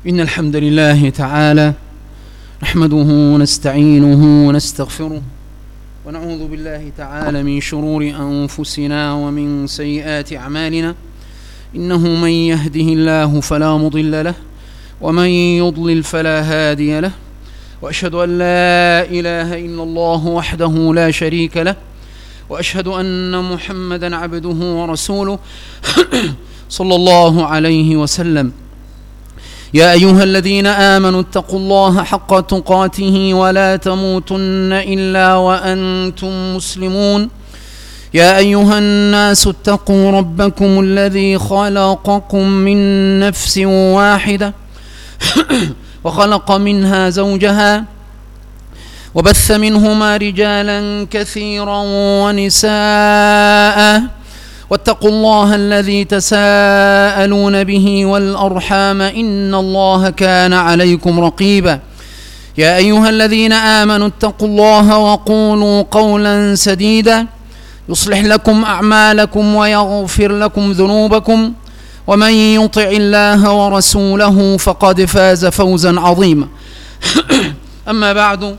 إن الحمد لله تعالى نحمده ونستعينه ونستغفره ونعوذ بالله تعالى من شرور أنفسنا ومن سيئات أعمالنا. إنه من يهده الله فلا مضل له ومن يضلل فلا هادي له، وأشهد أن لا إله إلا الله وحده لا شريك له، وأشهد أن محمدا عبده ورسوله صلى الله عليه وسلم. يا أيها الذين آمنوا اتقوا الله حق تقاته ولا تموتن إلا وأنتم مسلمون. يا أيها الناس اتقوا ربكم الذي خلقكم من نفس واحدة وخلق منها زوجها وبث منهما رجالا كثيرا ونساء، واتقوا الله الذي تساءلون به والأرحام إن الله كان عليكم رقيبا. يا أيها الذين آمنوا اتقوا الله وقولوا قولا سديدا يصلح لكم أعمالكم ويغفر لكم ذنوبكم، ومن يطع الله ورسوله فقد فاز فوزا عظيما. أما بعد،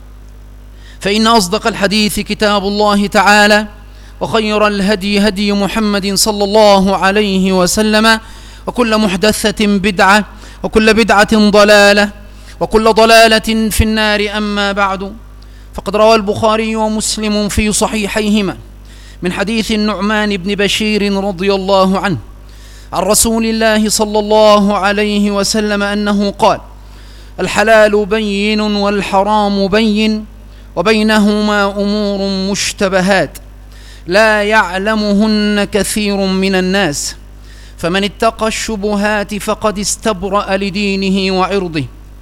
فإن أصدق الحديث كتاب الله تعالى، وخير الهدي هدي محمد صلى الله عليه وسلم، وكل محدثة بدعة، وكل بدعة ضلالة، وكل ضلالة في النار. أما بعد، فقد روى البخاري ومسلم في صحيحيهما من حديث النعمان بن بشير رضي الله عنه عن رسول الله صلى الله عليه وسلم أنه قال: الحلال بين والحرام بين وبينهما أمور مشتبهات لا يعلمهن كثير من الناس، فمن اتقى الشبهات فقد استبرأ لدينه وعرضه،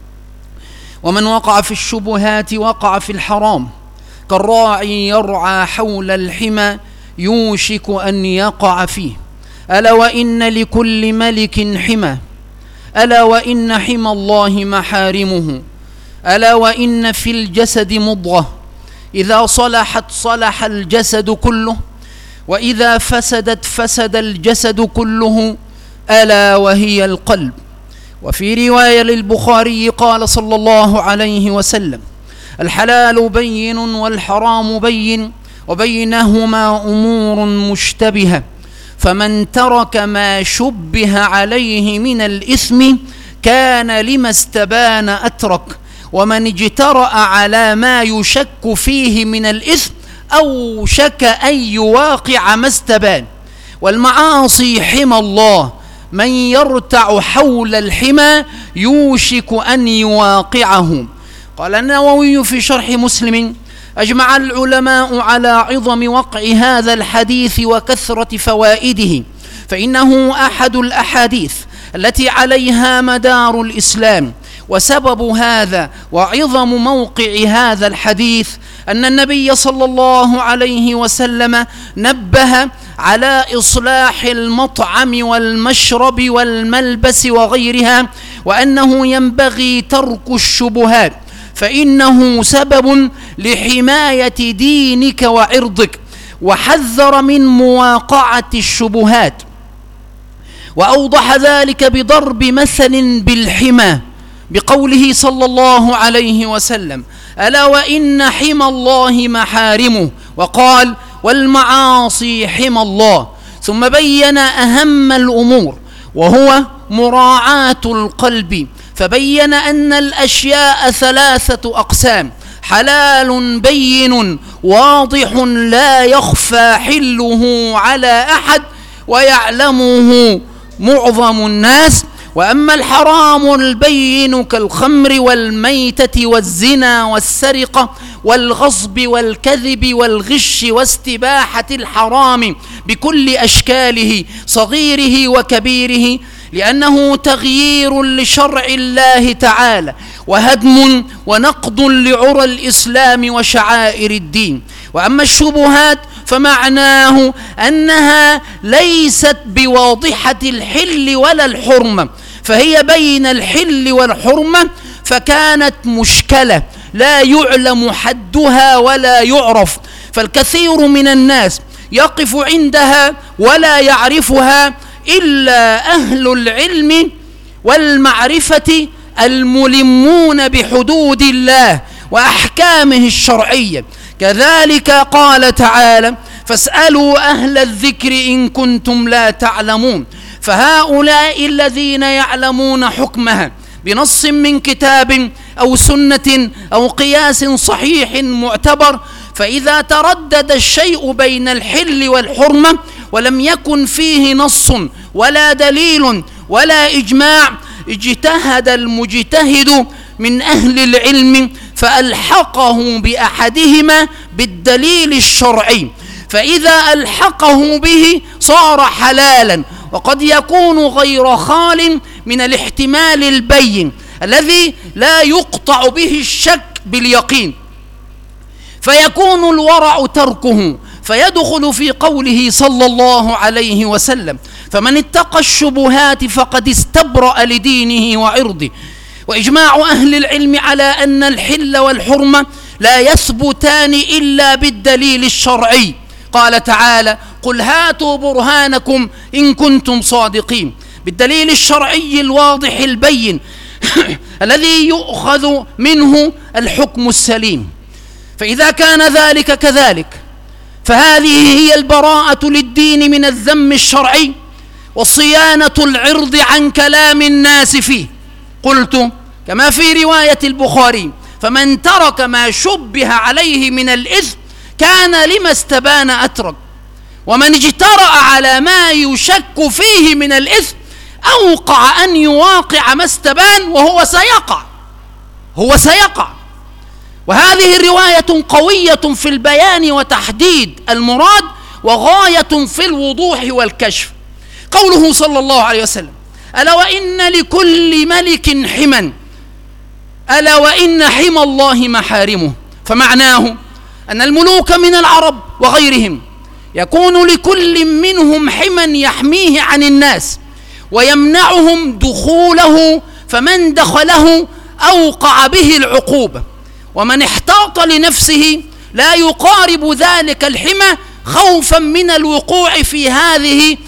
ومن وقع في الشبهات وقع في الحرام، كالراعي يرعى حول الحمى يوشك أن يقع فيه. ألا وإن لكل ملك حمى، ألا وإن حمى الله محارمه، ألا وإن في الجسد مضغة إذا صلحت صلح الجسد كله، وإذا فسدت فسد الجسد كله، ألا وهي القلب. وفي رواية للبخاري قال صلى الله عليه وسلم: الحلال بين والحرام بين وبينهما أمور مشتبهة، فمن ترك ما شبه عليه من الإثم كان لما استبان أترك، ومن اجترأ على ما يشك فيه من الإثم أوشك أن يواقع ما استبان. والمعاصي حمى الله، من يرتع حول الحمى يوشك أن يواقعه. قال النووي في شرح مسلم: أجمع العلماء على عظم وقع هذا الحديث وكثرة فوائده، فإنه أحد الأحاديث التي عليها مدار الإسلام. وسبب هذا وعظم موقع هذا الحديث أن النبي صلى الله عليه وسلم نبه على إصلاح المطعم والمشرب والملبس وغيرها، وأنه ينبغي ترك الشبهات، فإنه سبب لحماية دينك وعرضك، وحذر من مواقعة الشبهات. وأوضح ذلك بضرب مثل بالحمى بقوله صلى الله عليه وسلم: ألا وإن حمى الله محارمه، وقال: والمعاصي حمى الله. ثم بين أهم الأمور وهو مراعاة القلب، فبين أن الأشياء ثلاثة أقسام: حلال بين واضح لا يخفى حله على أحد ويعلمه معظم الناس، وأما الحرام البين كالخمر والميتة والزنا والسرقة والغصب والكذب والغش واستباحة الحرام بكل أشكاله صغيره وكبيره، لأنه تغيير لشرع الله تعالى وهدم ونقض لعرى الإسلام وشعائر الدين. وأما الشبهات فمعناه أنها ليست بواضحة الحل ولا الحرمة، فهي بين الحل والحرمة، فكانت مشكلة لا يعلم حدها ولا يعرف، فالكثير من الناس يقف عندها ولا يعرفها إلا أهل العلم والمعرفة الملمون بحدود الله وأحكامه الشرعية. كذلك قال تعالى: فاسألوا أهل الذكر إن كنتم لا تعلمون. فهؤلاء الذين يعلمون حكمها بنص من كتاب أو سنة أو قياس صحيح معتبر، فإذا تردد الشيء بين الحل والحرمة ولم يكن فيه نص ولا دليل ولا إجماع، اجتهد المجتهد من أهل العلم فألحقه بأحدهما بالدليل الشرعي، فإذا ألحقه به صار حلالا، وقد يكون غير خال من الاحتمال البين الذي لا يقطع به الشك باليقين، فيكون الورع تركه، فيدخل في قوله صلى الله عليه وسلم: فمن اتقى الشبهات فقد استبرأ لدينه وعرضه. وإجماع أهل العلم على أن الحل والحرمة لا يثبتان إلا بالدليل الشرعي. قال تعالى: قل هاتوا برهانكم إن كنتم صادقين، بالدليل الشرعي الواضح البين الذي يؤخذ منه الحكم السليم. فإذا كان ذلك كذلك فهذه هي البراءة للدين من الذم الشرعي وصيانة العرض عن كلام الناس فيه. قلت كما في رواية البخاري: فمن ترك ما شبه عليه من الإثم كان لما استبان أترك، ومن اجترأ على ما يشك فيه من الإثم أوقع أن يواقع ما استبان وهو سيقع. وهذه الرواية قوية في البيان وتحديد المراد وغاية في الوضوح والكشف. قوله صلى الله عليه وسلم: ألا وإن لكل ملك حما، ألا وإن حمى الله محارمه. فمعناه أن الملوك من العرب وغيرهم يكون لكل منهم حما يحميه عن الناس ويمنعهم دخوله، فمن دخله أوقع به العقوبة، ومن احتاط لنفسه لا يقارب ذلك الحمى خوفا من الوقوع في هذه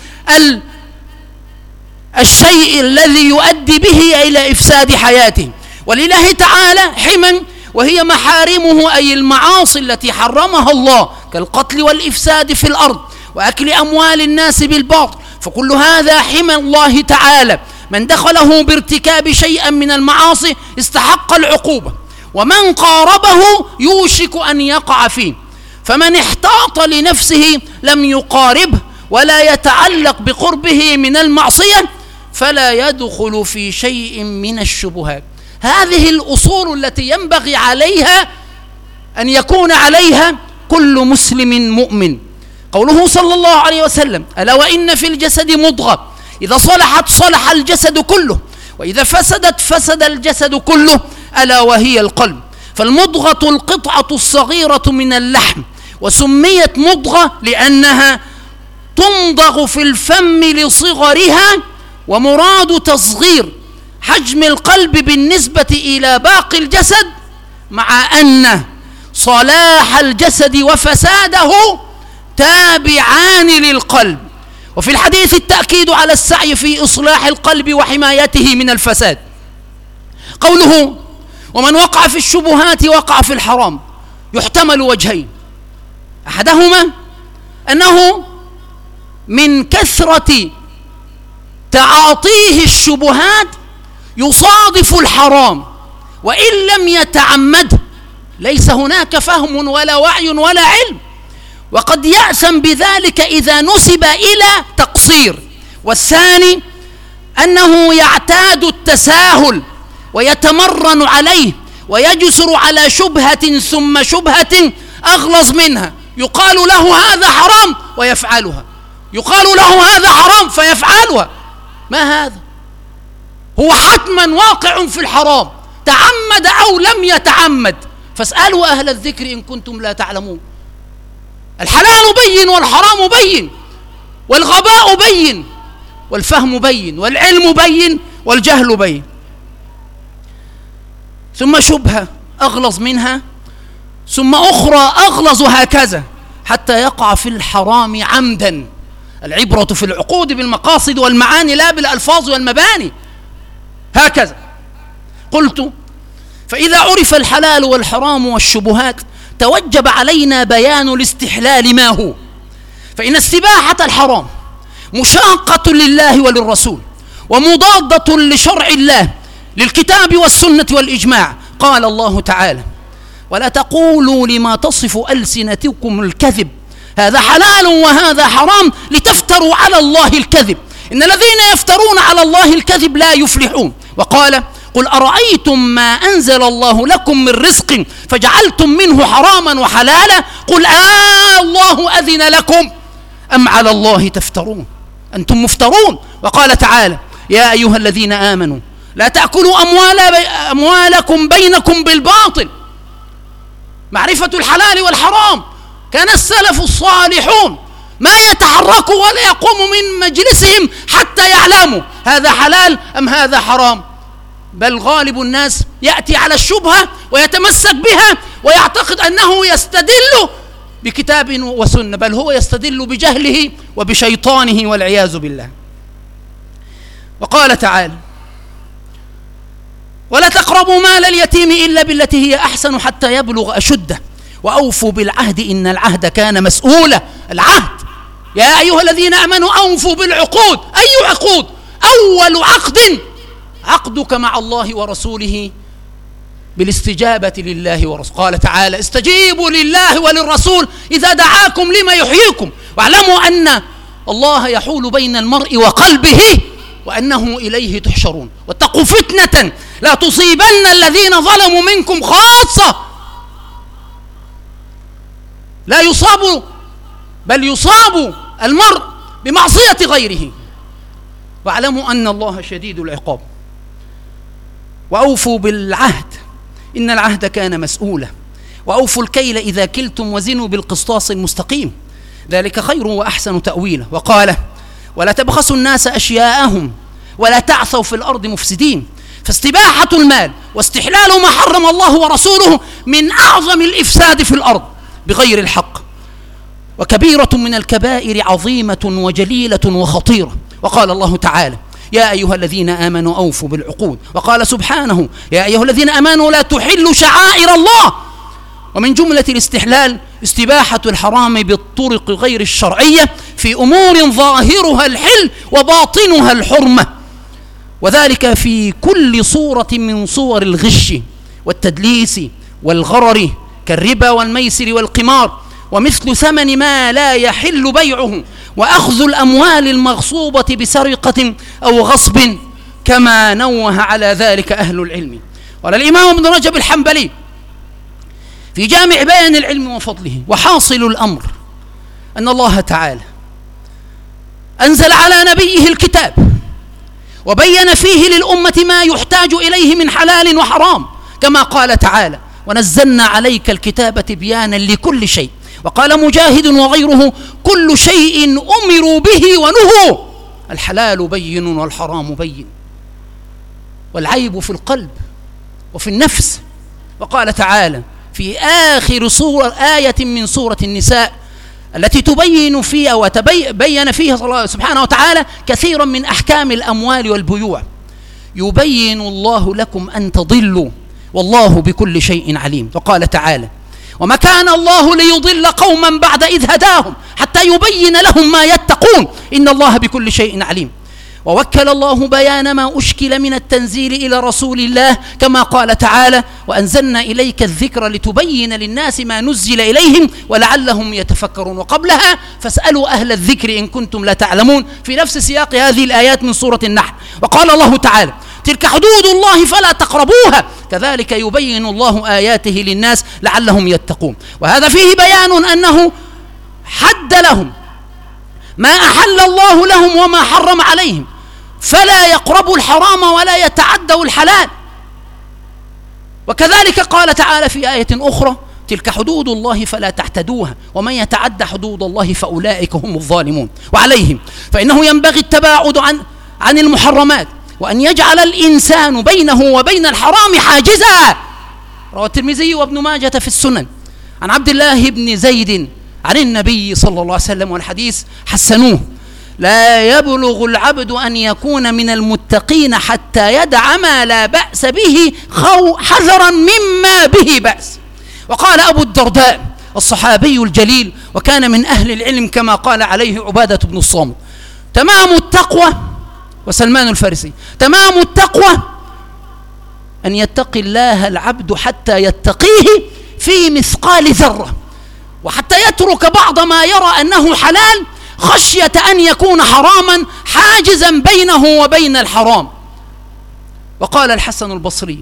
الشيء الذي يؤدي به إلى إفساد حياته. ولله تعالى حما وهي محارمه، أي المعاصي التي حرمها الله كالقتل والإفساد في الأرض وأكل أموال الناس بالباطل، فكل هذا حمى الله تعالى، من دخله بارتكاب شيئا من المعاصي استحق العقوبة، ومن قاربه يوشك أن يقع فيه. فمن احتاط لنفسه لم يقاربه ولا يتعلق بقربه من المعصية فلا يدخل في شيء من الشبهات. هذه الأصول التي ينبغي عليها أن يكون عليها كل مسلم مؤمن. قوله صلى الله عليه وسلم: ألا وإن في الجسد مضغة إذا صلحت صلح الجسد كله وإذا فسدت فسد الجسد كله، ألا وهي القلب. فالمضغة القطعة الصغيرة من اللحم، وسميت مضغة لأنها تمضغ في الفم لصغرها، ومراد تصغير حجم القلب بالنسبة إلى باقي الجسد، مع أن صلاح الجسد وفساده تابعان للقلب. وفي الحديث التأكيد على السعي في إصلاح القلب وحمايته من الفساد. قوله: ومن وقع في الشبهات وقع في الحرام، يحتمل وجهين: أحدهما أنه من كثرة تعاطيه الشبهات يصادف الحرام، وإن لم يتعمده ليس هناك فهم ولا وعي ولا علم، وقد يأثم بذلك إذا نسب إلى تقصير. والثاني أنه يعتاد التساهل ويتمرن عليه ويجسر على شبهة ثم شبهة أغلظ منها، يقال له هذا حرام ويفعلها، يقال له هذا حرام فيفعلها. ما هذا؟ هو حتما واقع في الحرام تعمد أو لم يتعمد. فاسألوا أهل الذكر إن كنتم لا تعلمون. الحلال بين والحرام بين، والغباء بين، والفهم بين، والعلم بين، والجهل بين. ثم شبهة أغلظ منها، ثم أخرى أغلظ، هكذا حتى يقع في الحرام عمدا. العبرة في العقود بالمقاصد والمعاني لا بالألفاظ والمباني. هكذا. قلت: فإذا عرف الحلال والحرام والشبهات توجب علينا بيان الاستحلال ما هو، فإن استباحة الحرام مشاقة لله وللرسول ومضادة لشرع الله للكتاب والسنة والإجماع. قال الله تعالى: ولا تقولوا لما تصف ألسنتكم الكذب هذا حلال وهذا حرام لتفتروا على الله الكذب إن الذين يفترون على الله الكذب لا يفلحون. وقال: قل أرأيتم ما أنزل الله لكم من رزق فجعلتم منه حراما وحلالا قل الله أذن لكم أم على الله تفترون أنتم مفترون. وقال تعالى: يا أيها الذين آمنوا لا تأكلوا أموالكم بينكم بالباطل. معرفة الحلال والحرام، كان السلف الصالحون ما يتحركوا ولا يقوموا من مجلسهم حتى يعلموا هذا حلال أم هذا حرام، بل غالب الناس يأتي على الشبهة ويتمسك بها ويعتقد أنه يستدل بكتاب وسنة، بل هو يستدل بجهله وبشيطانه والعياذ بالله. وقال تعالى: ولا تقربوا مال اليتيم إلا بالتي هي أحسن حتى يبلغ أشده وأوفوا بالعهد إن العهد كان مسؤولا. العهد، يا أيها الذين آمنوا أوفوا بالعقود. أي عقود؟ أول عقد عقدك مع الله ورسوله بالاستجابة لله ورسوله. قال تعالى: استجيبوا لله وللرسول إذا دعاكم لما يحييكم واعلموا أن الله يحول بين المرء وقلبه وأنه إليه تحشرون واتقوا فتنة لا تصيبن الذين ظلموا منكم خاصة. لا يصاب بل يصاب المرء بمعصية غيره واعلموا أن الله شديد العقاب. وأوفوا بالعهد إن العهد كان مسؤولا وأوفوا الكيل إذا كلتم وزنوا بالقسطاس المستقيم ذلك خير وأحسن تأويلا. وقال: ولا تبخسوا الناس أشياءهم ولا تعثوا في الأرض مفسدين. فاستباحة المال واستحلال ما حرم الله ورسوله من أعظم الإفساد في الأرض بغير الحق، وكبيرة من الكبائر عظيمة وجليلة وخطيرة. وقال الله تعالى: يا أيها الذين آمنوا أوفوا بالعقود. وقال سبحانه: يا أيها الذين آمنوا لا تحلوا شعائر الله. ومن جملة الاستحلال استباحة الحرام بالطرق غير الشرعية في أمور ظاهرها الحل وباطنها الحرمة، وذلك في كل صورة من صور الغش والتدليس والغرر كالربا والميسر والقمار، ومثل ثمن ما لا يحل بيعه، وأخذ الأموال المغصوبة بسرقة أو غصب، كما نوه على ذلك أهل العلم. قال الإمام ابن رجب الحنبلي في جامع بيان العلم وفضله: وحاصل الأمر أن الله تعالى أنزل على نبيه الكتاب وبين فيه للأمة ما يحتاج إليه من حلال وحرام، كما قال تعالى: ونزلنا عليك الكتاب تبيانا لكل شيء. وقال مجاهد وغيره: كل شيء أمروا به ونهوا، الحلال بين والحرام بين، والعيب في القلب وفي النفس. وقال تعالى في آخر آية من سورة النساء التي تبين فيها وتبين فيها سبحانه وتعالى كثيرا من أحكام الأموال والبيوع: يبين الله لكم أن تضلوا والله بكل شيء عليم. وقال تعالى: وما كان الله ليضل قوما بعد إذ هداهم حتى يبين لهم ما يتقون إن الله بكل شيء عليم. ووكل الله بيان ما أشكل من التنزيل إلى رسول الله، كما قال تعالى: وأنزلنا إليك الذكر لتبين للناس ما نزل إليهم ولعلهم يتفكرون. وقبلها: فاسألوا أهل الذكر إن كنتم لا تعلمون، في نفس سياق هذه الآيات من سورة النحل. وقال الله تعالى: تلك حدود الله فلا تقربوها كذلك يبين الله آياته للناس لعلهم يتقون. وهذا فيه بيان أنه حد لهم ما أحل الله لهم وما حرم عليهم، فلا يقربوا الحرام ولا يتعدوا الحلال. وكذلك قال تعالى في آية أخرى: تلك حدود الله فلا تعتدوها ومن يتعد حدود الله فأولئك هم الظالمون. وعليهم فإنه ينبغي التباعد عن المحرمات، وأن يجعل الإنسان بينه وبين الحرام حاجزا. روى الترمذي وابن ماجة في السنن عن عبد الله بن زيد عن النبي صلى الله عليه وسلم، والحديث حسنوه: لا يبلغ العبد أن يكون من المتقين حتى يدع ما لا بأس به حذرا مما به بأس. وقال أبو الدرداء الصحابي الجليل وكان من أهل العلم كما قال عليه عبادة بن الصامت: تمام التقوى، وسلمان الفارسي: تمام التقوى أن يتقي الله العبد حتى يتقيه في مثقال ذرة، وحتى يترك بعض ما يرى أنه حلال خشية أن يكون حراما حاجزا بينه وبين الحرام. وقال الحسن البصري: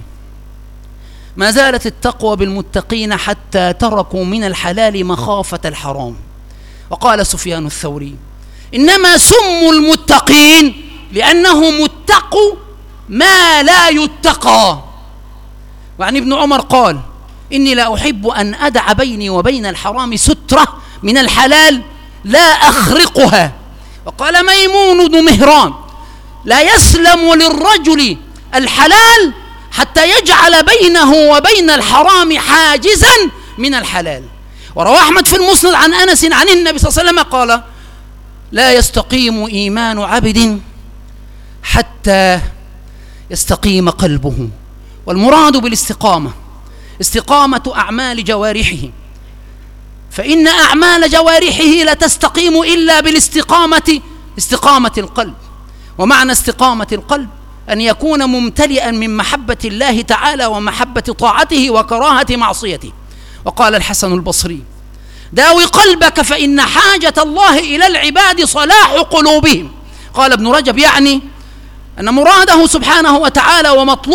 ما زالت التقوى بالمتقين حتى تركوا من الحلال مخافة الحرام. وقال سفيان الثوري: إنما سموا المتقين لأنهم اتقوا ما لا يتقى. وعن ابن عمر قال: إني لا أحب أن أدع بيني وبين الحرام سترة من الحلال لا أخرقها. وقال ميمون بن مهران: لا يسلم للرجل الحلال حتى يجعل بينه وبين الحرام حاجزا من الحلال. وروى أحمد في المسند عن أنس عن النبي صلى الله عليه وسلم قال: لا يستقيم إيمان عبد حتى يستقيم قلبه. والمراد بالاستقامة استقامة أعمال جوارحه، فإن أعمال جوارحه لا تستقيم إلا بالاستقامة، استقامة القلب. ومعنى استقامة القلب أن يكون ممتلئا من محبة الله تعالى ومحبة طاعته وكراهة معصيته. وقال الحسن البصري: داوي قلبك فإن حاجة الله إلى العباد صلاح قلوبهم. قال ابن رجب: يعني أن مراده سبحانه وتعالى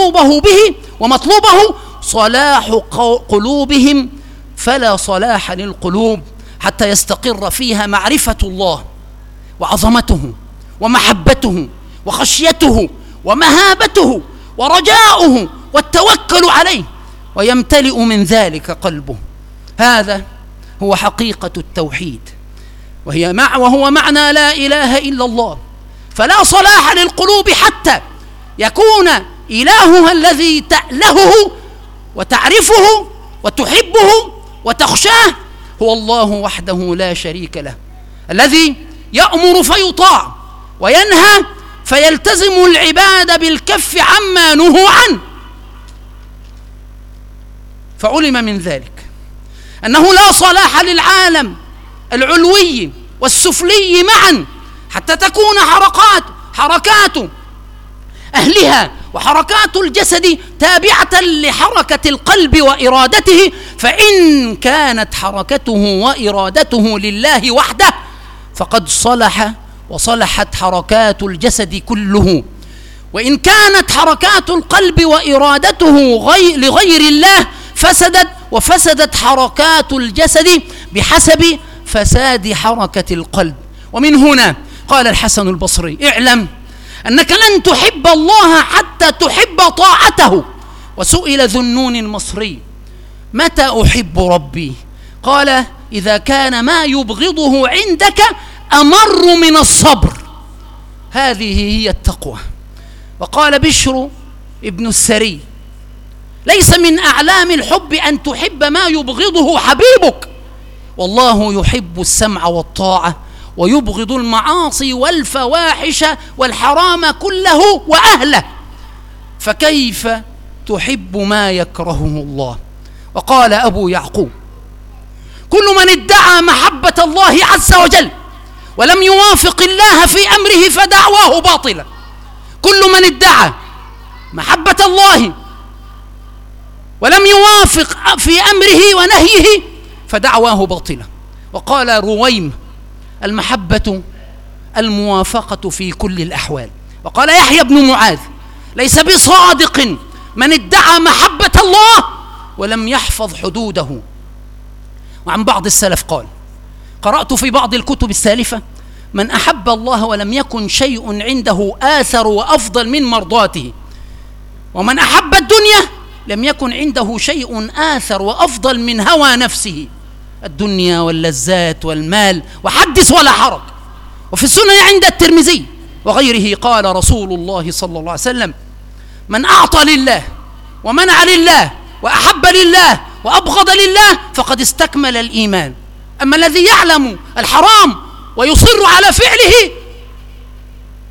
ومطلوبه صلاح قلوبهم، فلا صلاح للقلوب حتى يستقر فيها معرفة الله وعظمته ومحبته وخشيته ومهابته ورجاؤه والتوكل عليه، ويمتلئ من ذلك قلبه. هذا هو حقيقة التوحيد، وهو معنى لا إله إلا الله. فلا صلاح للقلوب حتى يكون إلهها الذي تألهه وتعرفه وتحبه وتخشاه هو الله وحده لا شريك له، الذي يأمر فيطاع وينهى فيلتزم العباد بالكف عما نهوا عنه. فعلم من ذلك أنه لا صلاح للعالم العلوي والسفلي معا حتى تكون حركات أهلها وحركات الجسد تابعة لحركة القلب وإرادته. فإن كانت حركته وإرادته لله وحده فقد صلح وصلحت حركات الجسد كله، وإن كانت حركات القلب وإرادته لغير الله فسدت، وفسدت حركات الجسد بحسب فساد حركة القلب. ومن هنا قال الحسن البصري: اعلم أنك لن تحب الله حتى تحب طاعته. وسئل ذو النون المصري: متى أحب ربي؟ قال: إذا كان ما يبغضه عندك أمر من الصبر. هذه هي التقوى. وقال بشر ابن السري: ليس من أعلام الحب أن تحب ما يبغضه حبيبك، والله يحب السمع والطاعة ويبغض المعاصي والفواحش والحرام كله وأهله، فكيف تحب ما يكرهه الله؟ وقال أبو يعقوب: كل من ادعى محبة الله عز وجل ولم يوافق الله في أمره فدعواه باطلة. كل من ادعى محبة الله ولم يوافق في أمره ونهيه فدعواه باطلة. وقال رويم: المحبة الموافقة في كل الأحوال. وقال يحيى بن معاذ: ليس بصادق من ادعى محبة الله ولم يحفظ حدوده. وعن بعض السلف قال: قرأت في بعض الكتب السالفة: من أحب الله ولم يكن شيء عنده آثر وأفضل من مرضاته، ومن أحب الدنيا لم يكن عنده شيء آثر وأفضل من هوى نفسه، الدنيا واللذات والمال وحدث ولا حرج. وفي السنن عند الترمذي وغيره قال رسول الله صلى الله عليه وسلم: من أعطى لله ومنع لله وأحب لله وأبغض لله فقد استكمل الإيمان. أما الذي يعلم الحرام ويصر على فعله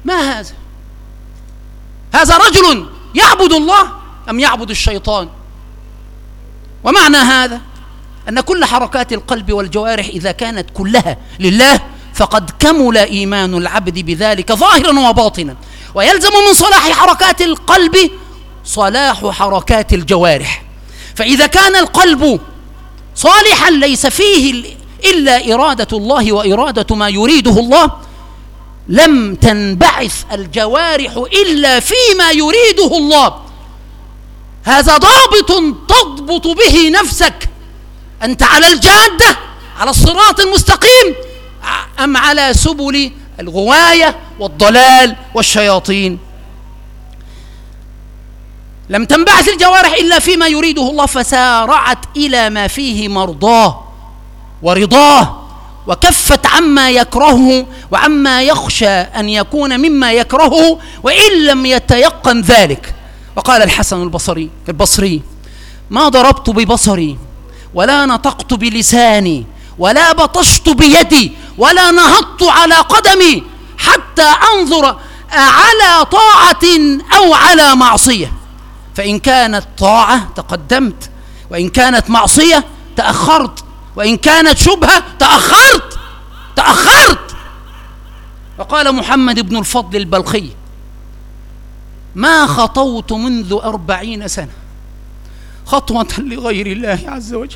ما هذا؟ هذا رجل يعبد الله أم يعبد الشيطان؟ ومعنى هذا أن كل حركات القلب والجوارح إذا كانت كلها لله فقد كمل إيمان العبد بذلك ظاهرا وباطنا. ويلزم من صلاح حركات القلب صلاح حركات الجوارح. فإذا كان القلب صالحا ليس فيه إلا إرادة الله وإرادة ما يريده الله، لم تنبعث الجوارح إلا فيما يريده الله. هذا ضابط تضبط به نفسك، أنت على الجادة، على الصراط المستقيم، أم على سبل الغواية والضلال والشياطين. لم تنبعث الجوارح إلا فيما يريده الله، فسارعت إلى ما فيه مرضاه ورضاه، وكفت عما يكرهه وعما يخشى أن يكون مما يكرهه وإن لم يتيقن ذلك. وقال الحسن البصري: ما ضربت ببصري ولا نطقت بلساني ولا بطشت بيدي ولا نهضت على قدمي حتى أنظر على طاعة أو على معصية، فإن كانت طاعة تقدمت، وإن كانت معصية تأخرت، وإن كانت شبهة تأخرت. وقال محمد بن الفضل البلخي: ما خطوت منذ 40 سنة خطوة لغير الله عز وجل.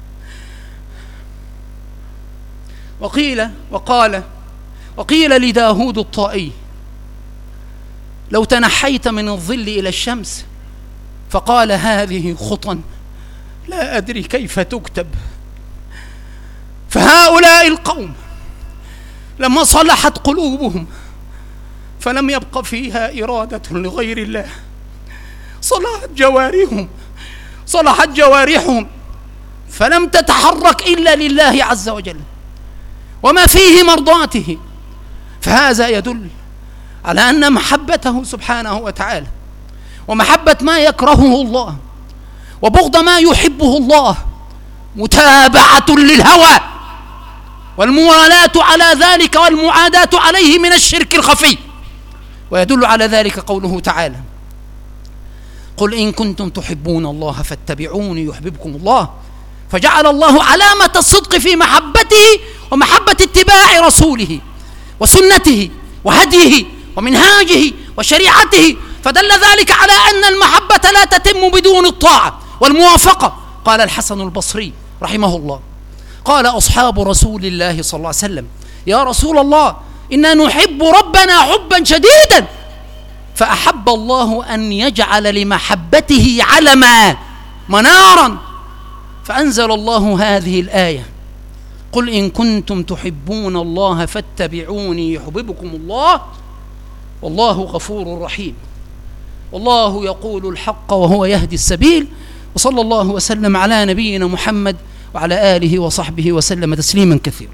وقيل لداود الطائي: لو تنحيت من الظل إلى الشمس، فقال: هذه خطى لا أدري كيف تكتب. فهؤلاء القوم لما صلحت قلوبهم فلم يبق فيها إرادة لغير الله، صلحت جوارحهم فلم تتحرك إلا لله عز وجل وما فيه مرضاته. فهذا يدل على أن محبته سبحانه وتعالى ومحبة ما يكرهه الله وبغض ما يحبه الله متابعة للهوى، والموالاة على ذلك والمعاداة عليه من الشرك الخفي. ويدل على ذلك قوله تعالى: قل إن كنتم تحبون الله فاتبعوني يحببكم الله. فجعل الله علامة الصدق في محبته ومحبة اتباع رسوله وسنته وهديه ومنهاجه وشريعته، فدل ذلك على أن المحبة لا تتم بدون الطاعة والموافقة. قال الحسن البصري رحمه الله: قال أصحاب رسول الله صلى الله عليه وسلم: يا رسول الله، إنا نحب ربنا حبا شديدا، فأحب الله أن يجعل لمحبته علما منارا، فأنزل الله هذه الآية: قل إن كنتم تحبون الله فاتبعوني يحببكم الله والله غفور رحيم. والله يقول الحق وهو يهدي السبيل. وصلى الله وسلم على نبينا محمد وعلى آله وصحبه وسلم تسليما كثيرا.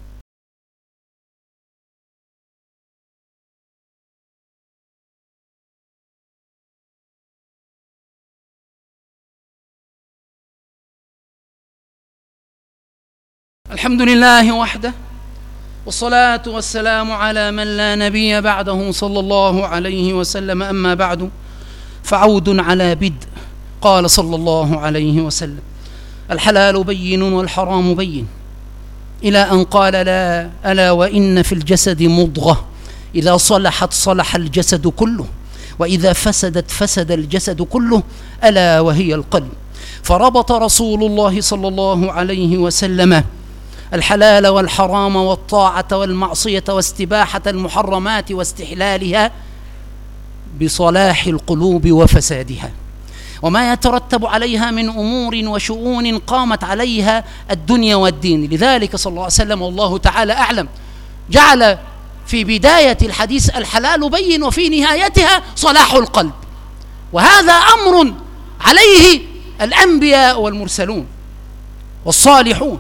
الحمد لله وحده، والصلاة والسلام على من لا نبي بعده صلى الله عليه وسلم. أما بعد، فعود على بدء. قال صلى الله عليه وسلم: الحلال بين والحرام بين، إلى أن قال: لا ألا وإن في الجسد مضغة إذا صلحت صلح الجسد كله، وإذا فسدت فسد الجسد كله، ألا وهي القلب. فربط رسول الله صلى الله عليه وسلم الحلال والحرام والطاعة والمعصية واستباحة المحرمات واستحلالها بصلاح القلوب وفسادها، وما يترتب عليها من أمور وشؤون قامت عليها الدنيا والدين. لذلك صلى الله عليه وسلم والله تعالى أعلم جعل في بداية الحديث الحلال بين، وفي نهايتها صلاح القلب. وهذا أمر عليه الأنبياء والمرسلون والصالحون،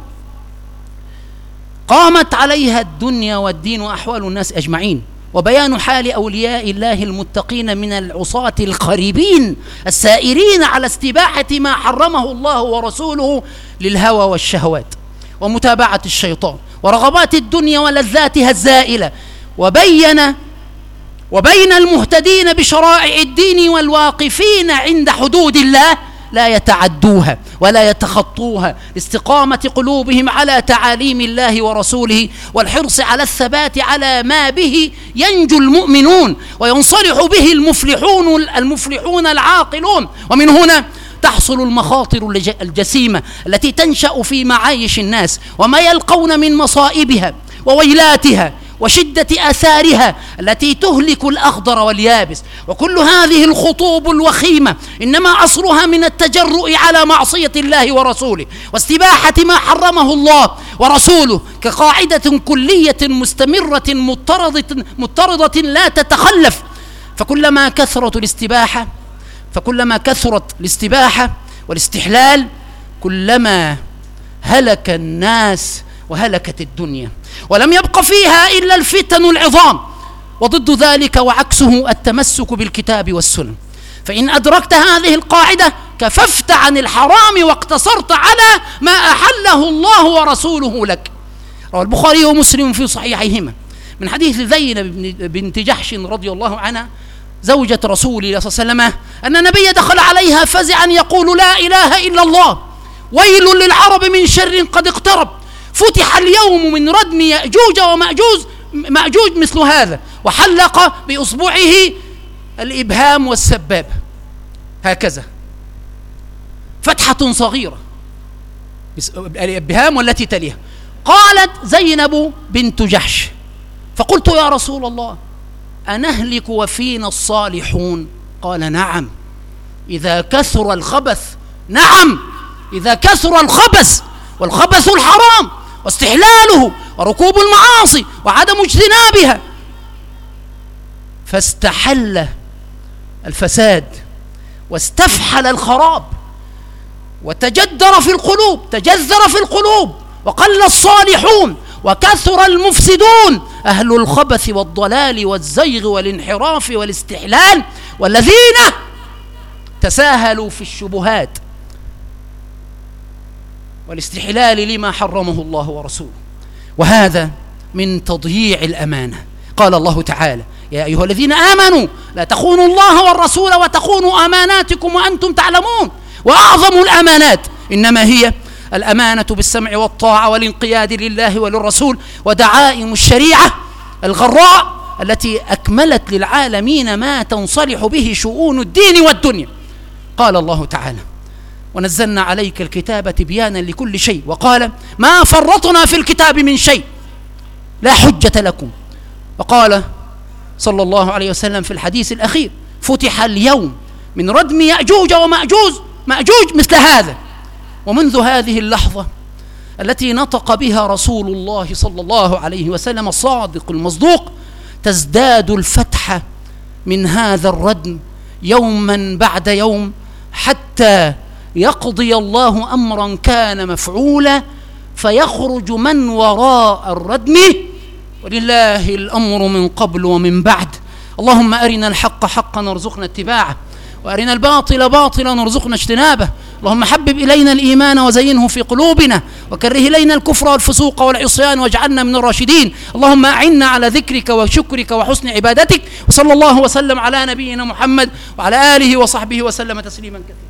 قامت عليها الدنيا والدين وأحوال الناس أجمعين، وبيان حال أولياء الله المتقين من العصاة الخريبين السائرين على استباحة ما حرمه الله ورسوله للهوى والشهوات ومتابعة الشيطان ورغبات الدنيا ولذاتها الزائلة. وبين وبين المهتدين بشرائع الدين والواقفين عند حدود الله لا يتعدوها ولا يتخطوها، لاستقامة قلوبهم على تعاليم الله ورسوله والحرص على الثبات على ما به ينجو المؤمنون وينصلح به المفلحون العاقلون. ومن هنا تحصل المخاطر الجسيمة التي تنشأ في معايش الناس وما يلقون من مصائبها وويلاتها وشدة آثارها التي تهلك الأخضر واليابس. وكل هذه الخطوب الوخيمة إنما أصلها من التجرؤ على معصية الله ورسوله واستباحة ما حرمه الله ورسوله كقاعدة كلية مستمرة مضطردة لا تتخلف. فكلما كثرت الاستباحة والاستحلال كلما هلك الناس وهلكت الدنيا، ولم يبق فيها إلا الفتن العظام، وضد ذلك وعكسه التمسك بالكتاب والسنة. فإن أدركت هذه القاعدة كففت عن الحرام واقتصرت على ما أحله الله ورسوله لك. روى البخاري ومسلم في صحيحيهما من حديث زينب بنت جحش رضي الله عنها زوجة رسول الله صلى الله عليه وسلم أن النبي دخل عليها فزعا يقول: لا إله إلا الله، ويل للعرب من شر قد اقترب، فتح اليوم من ردم يأجوج ومأجوج مثل هذا، وحلق بإصبعه الإبهام والسبابة هكذا فتحة صغيرة، الإبهام والتي تليها. قالت زينب بنت جحش: فقلت يا رسول الله أنهلك وفينا الصالحون؟ قال: نعم إذا كثر الخبث. نعم إذا كثر الخبث، والخبث الحرام واستحلاله وركوب المعاصي وعدم اجتنابها. فاستحل الفساد واستفحل الخراب وتجذر في القلوب وقل الصالحون وكثر المفسدون، أهل الخبث والضلال والزيغ والانحراف والاستحلال، والذين تساهلوا في الشبهات والاستحلال لما حرمه الله ورسوله، وهذا من تضييع الأمانة. قال الله تعالى: يا أيها الذين آمنوا لا تخونوا الله والرسول وتخونوا أماناتكم وأنتم تعلمون. وأعظم الأمانات إنما هي الأمانة بالسمع والطاعة والانقياد لله وللرسول، ودعائم الشريعة الغراء التي أكملت للعالمين ما تنصلح به شؤون الدين والدنيا. قال الله تعالى: ونزلنا عليك الكتاب تبيانا لكل شيء، وقال: ما فرطنا في الكتاب من شيء، لا حجة لكم. وقال صلى الله عليه وسلم في الحديث الأخير: فتح اليوم من ردم يأجوج ومأجوج مثل هذا. ومنذ هذه اللحظة التي نطق بها رسول الله صلى الله عليه وسلم الصادق المصدوق تزداد الفتحة من هذا الردم يوما بعد يوم، حتى يقضي الله أمرا كان مفعولا فيخرج من وراء الردم، ولله الأمر من قبل ومن بعد. اللهم أرنا الحق حقا وارزقنا اتباعه، وأرنا الباطل باطلا وارزقنا اجتنابه. اللهم حبب إلينا الإيمان وزينه في قلوبنا، وكره إلينا الكفر والفسوق والعصيان واجعلنا من الراشدين. اللهم أعنا على ذكرك وشكرك وحسن عبادتك. وصلى الله وسلم على نبينا محمد وعلى آله وصحبه وسلم تسليما كثيرا.